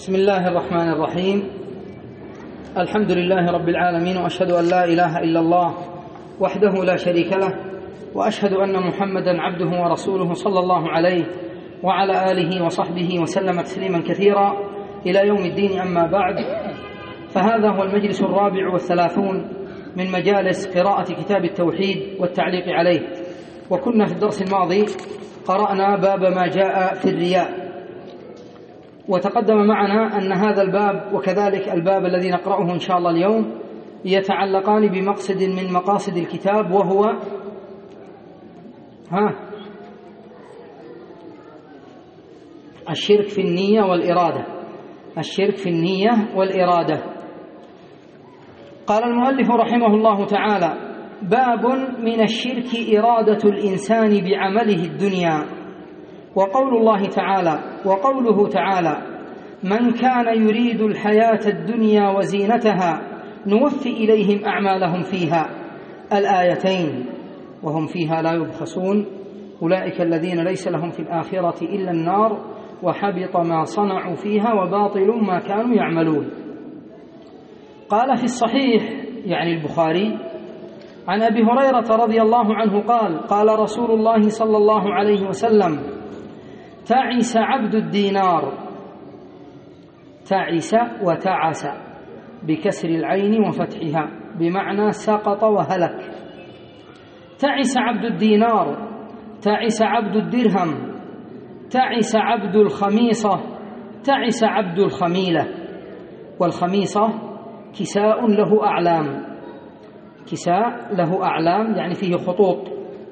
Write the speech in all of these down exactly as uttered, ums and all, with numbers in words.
بسم الله الرحمن الرحيم. الحمد لله رب العالمين، وأشهد أن لا إله إلا الله وحده لا شريك له، وأشهد أن محمدا عبده ورسوله صلى الله عليه وعلى آله وصحبه وسلم تسليما كثيرا إلى يوم الدين. أما بعد، فهذا هو المجلس الرابع والثلاثون من مجالس قراءة كتاب التوحيد والتعليق عليه. وكنا في الدرس الماضي قرأنا باب ما جاء في الرياء، وتقدم معنا أن هذا الباب وكذلك الباب الذي نقرأه إن شاء الله اليوم يتعلقان بمقصد من مقاصد الكتاب، وهو ها الشرك في النية والإرادة. الشرك في النية والإرادة. قال المؤلف رحمه الله تعالى: باب من الشرك إرادة الإنسان بعمله الدنيا. وقول الله تعالى وقوله تعالى: من كان يريد الحياة الدنيا وزينتها نوفي إليهم أعمالهم فيها، الآيتين، وهم فيها لا يبخسون، أولئك الذين ليس لهم في الآخرة إلا النار وحبط ما صنعوا فيها وباطل ما كانوا يعملون. قال في الصحيح، يعني البخاري، عن أبي هريرة رضي الله عنه قال: قال رسول الله صلى الله عليه وسلم: تعس عبد الدينار. تعس وتعس بكسر العين وفتحها، بمعنى سقط وهلك. تعس عبد الدينار، تعس عبد الدرهم، تعس عبد الخميصة، تعس عبد الخميلة. والخميصة كساء له أعلام، كساء له أعلام يعني فيه خطوط.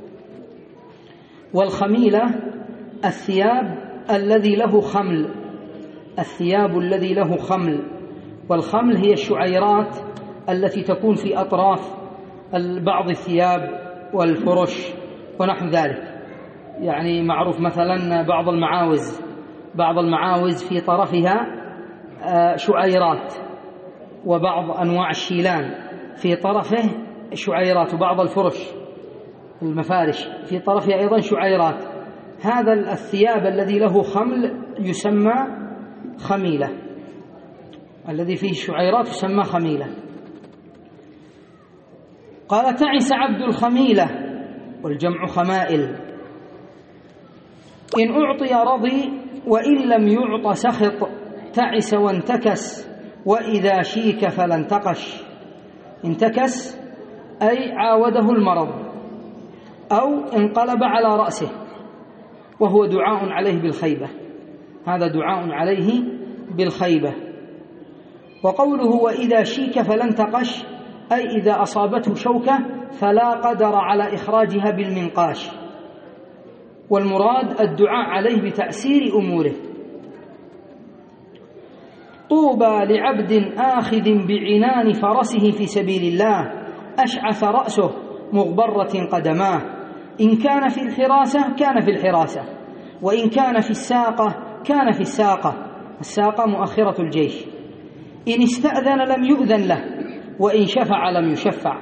والخميلة الثياب الذي له خمل، الثياب الذي له خمل. والخمل هي الشعيرات التي تكون في أطراف بعض الثياب والفرش ونحو ذلك. يعني معروف مثلا بعض المعاوز، بعض المعاوز في طرفها شعيرات، وبعض أنواع الشيلان في طرفه شعيرات، وبعض الفرش المفارش في طرفها أيضا شعيرات. هذا الثياب الذي له خمل يسمى خميلة، الذي فيه شعيرات يسمى خميلة. قال: تعس عبد الخميلة، والجمع خمائل. إن أعطي رضي وإن لم يعط سخط، تعس وانتكس وإذا شيك فلا انتقش. انتكس أي عاوده المرض أو انقلب على رأسه، وهو دعاء عليه بالخيبة. هذا دعاء عليه بالخيبة. وقوله وإذا شيك فلا انتقش أي إذا أصابته شوكة فلا قدر على إخراجها بالمنقاش. والمراد الدعاء عليه بتأسير أموره. طوبى لعبد آخذ بعنان فرسه في سبيل الله، أشعث رأسه مغبرة قدماه. إن كان في الحراسة كان في الحراسة، وإن كان في الساقة كان في الساقة. الساقة مؤخرة الجيش. إن استأذن لم يؤذن له، وإن شفع لم يشفع.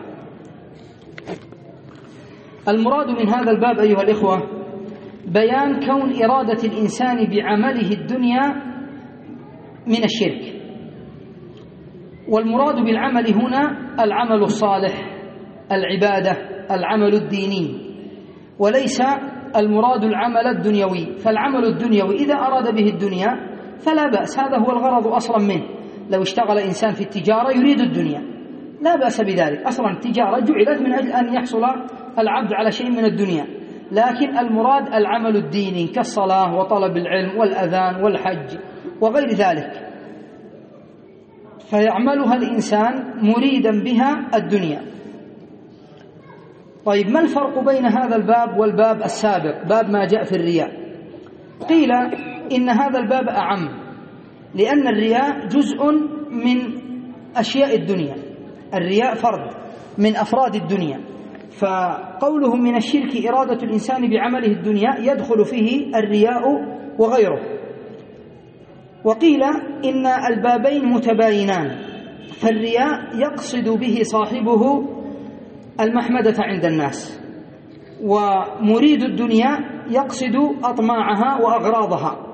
المراد من هذا الباب أيها الإخوة بيان كون إرادة الإنسان بعمله الدنيا من الشرك. والمراد بالعمل هنا العمل الصالح، العبادة، العمل الديني، وليس المراد العمل الدنيوي. فالعمل الدنيوي إذا أراد به الدنيا فلا بأس، هذا هو الغرض أصلا منه. لو اشتغل إنسان في التجارة يريد الدنيا لا بأس بذلك، أصلا التجارة جعلت من أجل أن يحصل العبد على شيء من الدنيا. لكن المراد العمل الديني كالصلاة وطلب العلم والأذان والحج وغير ذلك، فيعملها الإنسان مريدا بها الدنيا. طيب، ما الفرق بين هذا الباب والباب السابق، باب ما جاء في الرياء؟ قيل إن هذا الباب أعم، لأن الرياء جزء من أشياء الدنيا، الرياء فرد من أفراد الدنيا. فقوله من الشرك إرادة الإنسان بعمله الدنيا يدخل فيه الرياء وغيره. وقيل إن البابين متباينان، فالرياء يقصد به صاحبه المحمدة عند الناس، ومريد الدنيا يقصد أطماعها وأغراضها.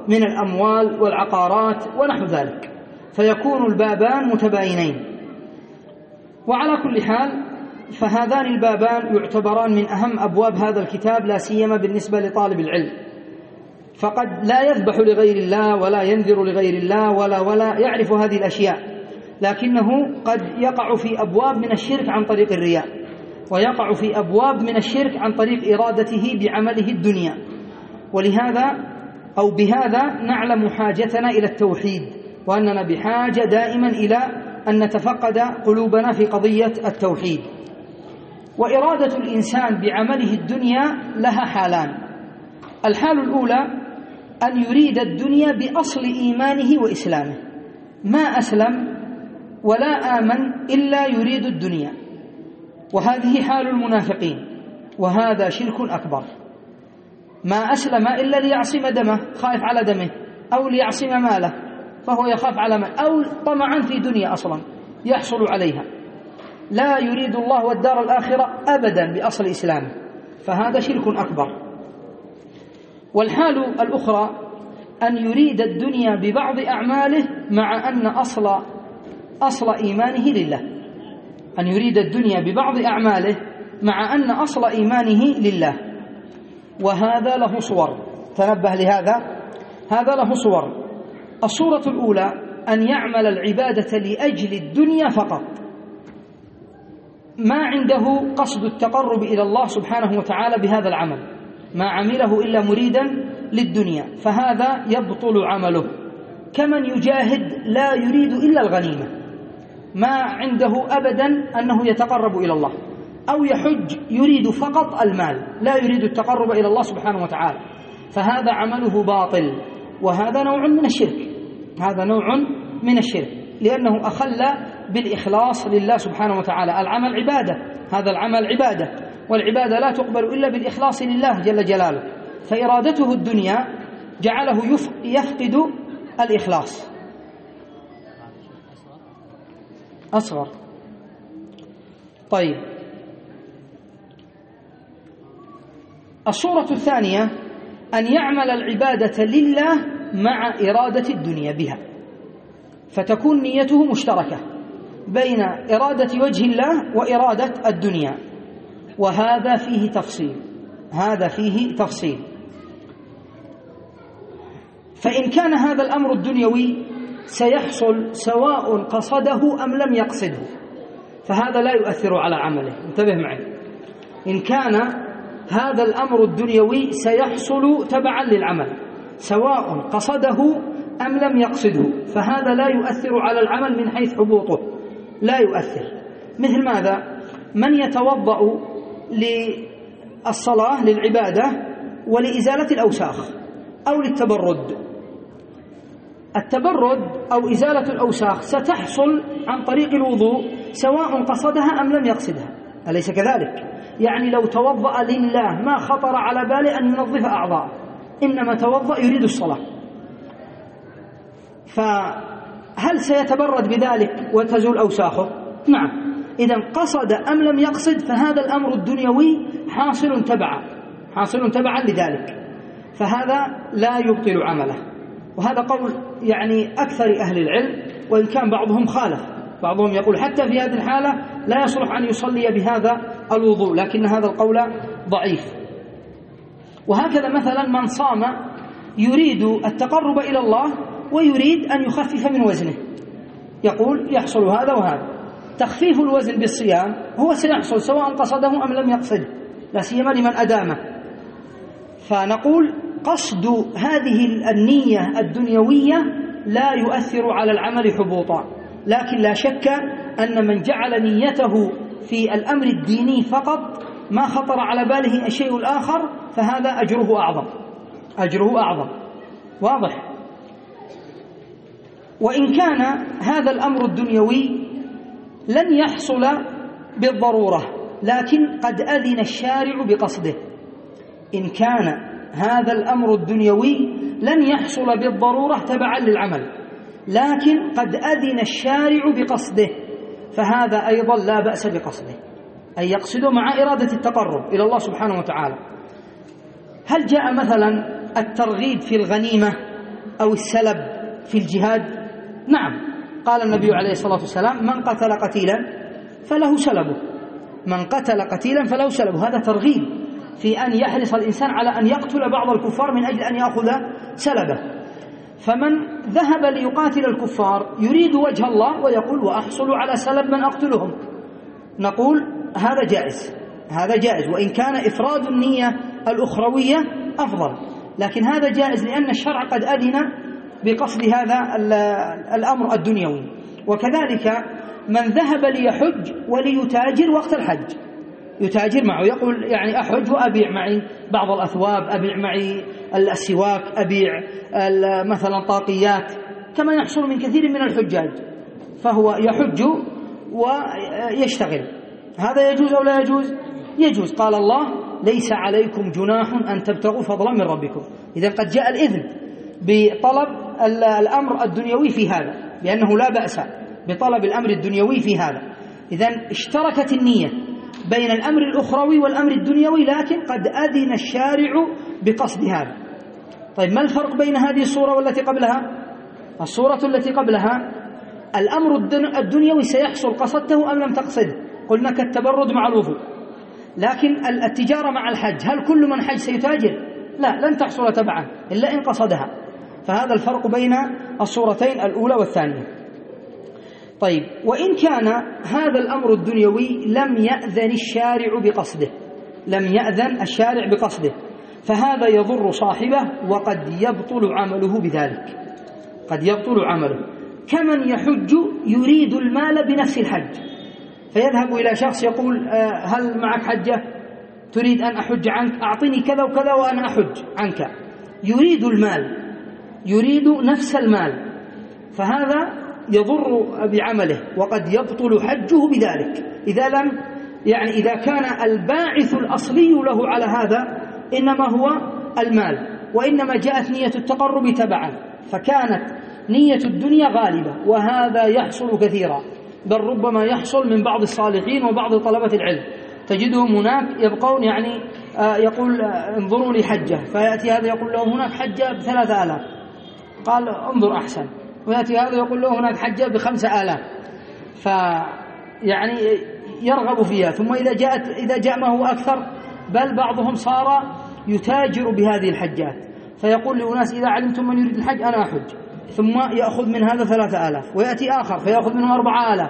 من الأموال والعقارات ونحو ذلك، فيكون البابان متباينين. وعلى كل حال فهذان البابان يعتبران من أهم أبواب هذا الكتاب، لا سيما بالنسبة لطالب العلم، فقد لا يذبح لغير الله ولا ينذر لغير الله ولا ولا يعرف هذه الأشياء، لكنه قد يقع في أبواب من الشرك عن طريق الرياء، ويقع في أبواب من الشرك عن طريق إرادته بعمله الدنيا. ولهذا أو بهذا نعلم حاجتنا إلى التوحيد، وأننا بحاجة دائما إلى أن نتفقد قلوبنا في قضية التوحيد. وإرادة الإنسان بعمله الدنيا لها حالان. الحال الأولى أن يريد الدنيا بأصل إيمانه وإسلامه، ما أسلم ولا آمن إلا يريد الدنيا، وهذه حال المنافقين، وهذا شرك أكبر. ما أسلم إلا ليعصم دمه، خائف على دمه، أو ليعصم ماله فهو يخاف على ماله، أو طمعا في دنيا أصلا يحصل عليها، لا يريد الله والدار الآخرة أبدا بأصل إسلامه، فهذا شرك أكبر. والحال الأخرى أن يريد الدنيا ببعض أعماله مع أن أصل أصل إيمانه لله، أن يريد الدنيا ببعض أعماله مع أن أصل إيمانه لله، وهذا له صور. تنبه لهذا، هذا له صور. الصورة الأولى أن يعمل العبادة لأجل الدنيا فقط، ما عنده قصد التقرب إلى الله سبحانه وتعالى بهذا العمل، ما عمله إلا مريدا للدنيا، فهذا يبطل عمله. كمن يجاهد لا يريد إلا الغنيمة، ما عنده أبدا أنه يتقرب إلى الله، أو يحج يريد فقط المال، لا يريد التقرب إلى الله سبحانه وتعالى، فهذا عمله باطل، وهذا نوع من الشرك، هذا نوع من الشرك، لأنه أخل بالإخلاص لله سبحانه وتعالى. العمل عبادة، هذا العمل عبادة، والعبادة لا تقبل إلا بالإخلاص لله جل جلاله، فإرادته الدنيا جعله يفقد الإخلاص. أصغر. طيب، الصورة الثانية أن يعمل العبادة لله مع إرادة الدنيا بها، فتكون نيته مشتركة بين إرادة وجه الله وإرادة الدنيا، وهذا فيه تفصيل، هذا فيه تفصيل. فإن كان هذا الأمر الدنيوي سيحصل سواء قصده أم لم يقصده، فهذا لا يؤثر على عمله. انتبه معي، إن كان هذا الأمر الدنيوي سيحصل تبعا للعمل سواء قصده أم لم يقصده، فهذا لا يؤثر على العمل من حيث حبوطه، لا يؤثر. مثل ماذا؟ من يتوضأ للصلاة للعبادة ولإزالة الأوساخ أو للتبرد، التبرد أو إزالة الأوساخ ستحصل عن طريق الوضوء سواء قصدها أم لم يقصدها، أليس كذلك؟ يعني لو توضأ لله ما خطر على باله أن ينظف أعضاءه، إنما توضأ يريد الصلاة، فهل سيتبرد بذلك وتزول أوساخه؟ نعم. إذا قصد أم لم يقصد فهذا الأمر الدنيوي حاصل تبعا حاصل تبعا لذلك، فهذا لا يبطل عمله. وهذا قول يعني أكثر أهل العلم، وإن كان بعضهم خالف، بعضهم يقول حتى في هذه الحالة لا يصلح أن يصلي بهذا الوضوء، لكن هذا القول ضعيف. وهكذا مثلا من صام يريد التقرب إلى الله ويريد أن يخفف من وزنه، يقول يحصل هذا وهذا. تخفيف الوزن بالصيام هو سيحصل سواء قصده أم لم يقصده، لا سيما لمن أدامه. فنقول قصد هذه النية الدنيوية لا يؤثر على العمل حبوطا، لكن لا شك أن من جعل نيته في الأمر الديني فقط ما خطر على باله الشيء الآخر فهذا أجره أعظم، أجره أعظم. واضح؟ وإن كان هذا الأمر الدنيوي لن يحصل بالضرورة، لكن قد أذن الشارع بقصده. إن كان هذا الأمر الدنيوي لن يحصل بالضرورة تبعا للعمل، لكن قد أذن الشارع بقصده، فهذا أيضا لا بأس بقصده، أي يقصده مع إرادة التقرب إلى الله سبحانه وتعالى. هل جاء مثلا الترغيب في الغنيمة أو السلب في الجهاد؟ نعم، قال النبي عليه الصلاة والسلام: من قتل قتيلا فله سلبه، من قتل قتيلا فله سلبه. هذا ترغيب في أن يحرص الإنسان على أن يقتل بعض الكفار من أجل أن يأخذ سلبه. فمن ذهب ليقاتل الكفار يريد وجه الله ويقول: وأحصل على سلب من أقتلهم، نقول هذا جائز، هذا جائز، وإن كان إفراد النية الأخروية أفضل، لكن هذا جائز لأن الشرع قد أذن بقصد هذا الأمر الدنيوي. وكذلك من ذهب ليحج وليتاجر وقت الحج، يتاجر معه، يقول يعني أحج وأبيع معي بعض الأثواب، أبيع معي السواك، أبيع مثلا طاقيات، كما يحصل من كثير من الحجاج، فهو يحج ويشتغل. هذا يجوز أو لا يجوز؟ يجوز. قال الله: ليس عليكم جناح أن تبتغوا فضلا من ربكم. إذن قد جاء الإذن بطلب الأمر الدنيوي في هذا، لأنه لا بأس بطلب الأمر الدنيوي في هذا. إذن اشتركت النية بين الأمر الأخروي والأمر الدنيوي، لكن قد أذن الشارع بقصد هذا. طيب، ما الفرق بين هذه الصورة والتي قبلها؟ الصورة التي قبلها الأمر الدنيوي سيحصل قصدته أم لم تقصده؟ قلنا كالتبرد مع الوضوء. لكن التجارة مع الحج، هل كل من حج سيتاجر؟ لا، لن تحصل تبعا إلا إن قصدها. فهذا الفرق بين الصورتين الأولى والثانية. طيب، وإن كان هذا الأمر الدنيوي لم يأذن الشارع بقصده، لم يأذن الشارع بقصده، فهذا يضر صاحبه وقد يبطل عمله بذلك، قد يبطل عمله. كمن يحج يريد المال بنفس الحج، فيذهب إلى شخص يقول: هل معك حجة؟ تريد أن أحج عنك؟ أعطني كذا وكذا وأنا أحج عنك. يريد المال، يريد نفس المال، فهذا يضر بعمله وقد يبطل حجه بذلك، إذا لم يعني إذا كان الباعث الأصلي له على هذا إنما هو المال، وإنما جاءت نية التقرب تبعا، فكانت نية الدنيا غالبة. وهذا يحصل كثيرا، بل ربما يحصل من بعض الصالحين وبعض طلبة العلم، تجدهم هناك يبقون يعني آه يقول آه انظروا لي حجة، فيأتي هذا يقول له هناك حجة بثلاثة آلاف، قال انظر أحسن، ويأتي هذا يقول له هناك حجة بخمسة آلاف، فيعني يرغب فيها. ثم إذا جاءت إذا جاء ما هو أكثر، بل بعضهم صار يتاجر بهذه الحجات، فيقول لأناس: إذا علمتم من يريد الحج أنا أحج، ثم يأخذ من هذا ثلاثة آلاف، ويأتي آخر فيأخذ منه أربعة آلاف،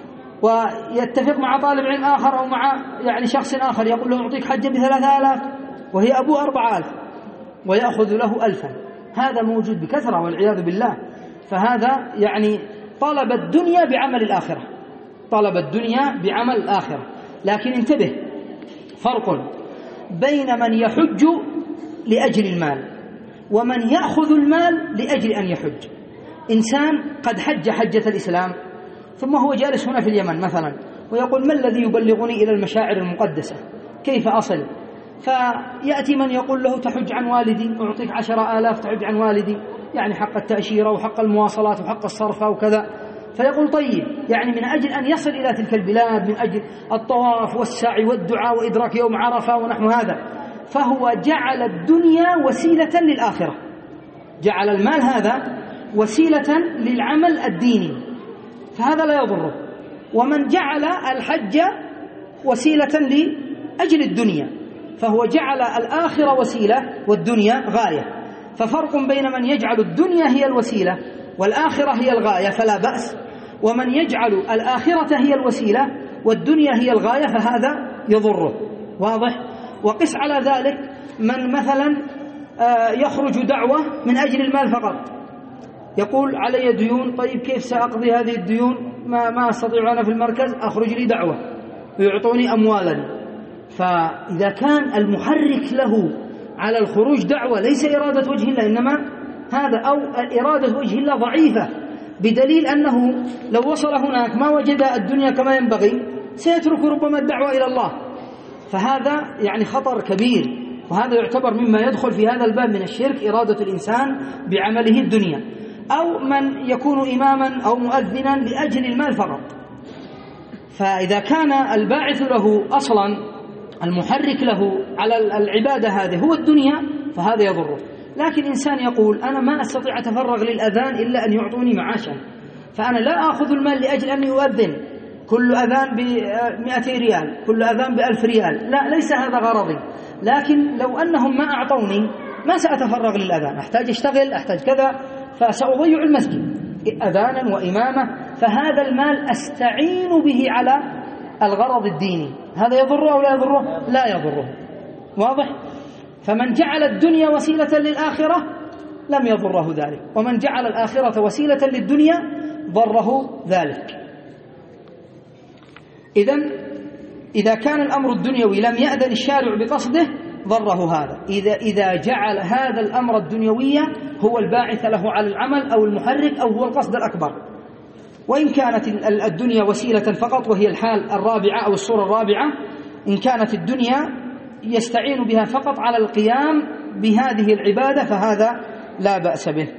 ويتفق مع طالب علم آخر أو مع يعني شخص آخر يقول له أعطيك حجة بثلاثة آلاف وهي أبوه أربعة آلاف، ويأخذ له ألفا. هذا موجود بكثرة والعياذ بالله. فهذا يعني طلب الدنيا بعمل الآخرة، طلب الدنيا بعمل الآخرة. لكن انتبه، فرق بين من يحج لأجل المال ومن يأخذ المال لأجل أن يحج. إنسان قد حج حجة الإسلام ثم هو جالس هنا في اليمن مثلا ويقول: ما الذي يبلغني إلى المشاعر المقدسة؟ كيف أصل؟ فيأتي من يقول له: تحج عن والدي، أعطيك عشر آلاف تحج عن والدي، يعني حق التأشيرة وحق المواصلات وحق الصرفة وكذا. فيقول: طيب، يعني من أجل أن يصل إلى تلك البلاد، من أجل الطواف والسعي والدعاء وإدراك يوم عرفة ونحو هذا، فهو جعل الدنيا وسيلة للآخرة، جعل المال هذا وسيلة للعمل الديني، فهذا لا يضره. ومن جعل الحج وسيلة لأجل الدنيا فهو جعل الآخرة وسيلة والدنيا غاية. ففرق بين من يجعل الدنيا هي الوسيلة والآخرة هي الغاية فلا بأس، ومن يجعل الآخرة هي الوسيلة والدنيا هي الغاية فهذا يضره. واضح؟ وقس على ذلك من مثلا يخرج دعوة من أجل المال فقط، يقول: علي ديون، طيب كيف سأقضي هذه الديون؟ ما, ما أستطيع أنا في المركز، أخرج لي دعوة ويعطوني أموالا. فإذا كان المحرك له على الخروج دعوة ليس إرادة وجه الله، إنما هذا أو إرادة وجه الله ضعيفة، بدليل أنه لو وصل هناك ما وجد الدنيا كما ينبغي سيترك ربما الدعوة إلى الله، فهذا يعني خطر كبير. وهذا يعتبر مما يدخل في هذا الباب من الشرك، إرادة الإنسان بعمله الدنيا. أو من يكون إماما أو مؤذنا لأجل المال فقط، فإذا كان الباعث له أصلا المحرك له على العبادة هذه هو الدنيا فهذا يضره. لكن إنسان يقول أنا ما أستطيع أتفرغ للأذان إلا أن يعطوني معاشا، فأنا لا أخذ المال لأجل أن يؤذن كل أذان بمئتي ريال، كل أذان بألف ريال، لا، ليس هذا غرضي. لكن لو أنهم ما أعطوني ما سأتفرغ للأذان، أحتاج أشتغل، أحتاج كذا، فسأضيع المسجد أذانا وإمامة، فهذا المال أستعين به على الغرض الديني. هذا يضره أو لا يضره؟ لا يضره. واضح؟ فمن جعل الدنيا وسيلة للآخرة لم يضره ذلك، ومن جعل الآخرة وسيلة للدنيا ضره ذلك. إذن إذا كان الأمر الدنيوي لم يأذن الشارع بقصده ضره هذا. إذا إذا جعل هذا الأمر الدنيوي هو الباعث له على العمل أو المحرك أو هو القصد الأكبر. وإن كانت الدنيا وسيلة فقط، وهي الحال الرابعة أو الصورة الرابعة، إن كانت الدنيا يستعين بها فقط على القيام بهذه العبادة فهذا لا بأس به.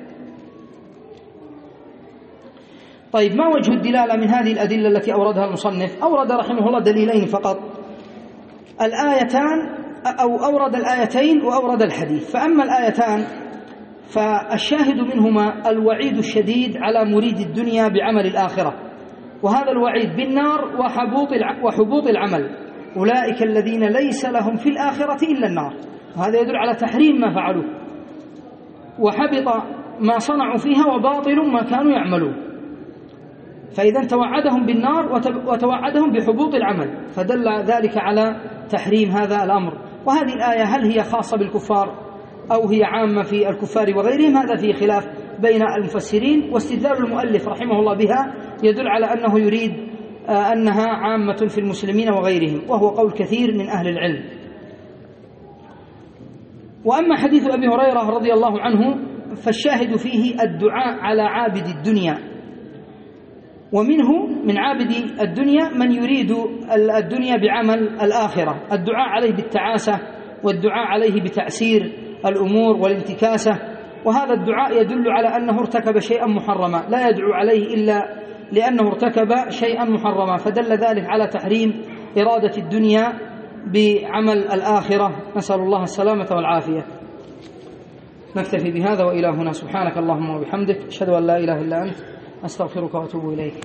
طيب، ما وجه الدلالة من هذه الأدلة التي أوردها المصنف؟ أورد رحمه الله دليلين فقط، الآيتان، أو أورد الآيتين وأورد الحديث. فأما الآيتان فالشاهد منهما الوعيد الشديد على مريد الدنيا بعمل الآخرة، وهذا الوعيد بالنار وحبوط العمل، أولئك الذين ليس لهم في الآخرة إلا النار. وهذا يدل على تحريم ما فعلوه، وحبط ما صنعوا فيها وباطل ما كانوا يعملون. فإذا توعدهم بالنار وتوعدهم بحبوط العمل، فدل ذلك على تحريم هذا الأمر. وهذه الآية هل هي خاصة بالكفار أو هي عامة في الكفار وغيرهم؟ هذا فيه خلاف بين المفسرين، واستدلال المؤلف رحمه الله بها يدل على أنه يريد أنها عامة في المسلمين وغيرهم، وهو قول كثير من أهل العلم. وأما حديث أبي هريرة رضي الله عنه فالشاهد فيه الدعاء على عابد الدنيا، ومنه من عابد الدنيا من يريد الدنيا بعمل الآخرة، الدعاء عليه بالتعاسة والدعاء عليه بتأسير الأمور والانتكاسة. وهذا الدعاء يدل على أنه ارتكب شيئا محرما، لا يدعو عليه إلا لأنه ارتكب شيئا محرما، فدل ذلك على تحريم إرادة الدنيا بعمل الآخرة، نسأل الله السلامة والعافية. نكتفي بهذا وإلى هنا، سبحانك اللهم وبحمدك، أشهد أن لا إله إلا أنت، أستغفرك وأتوب إليك.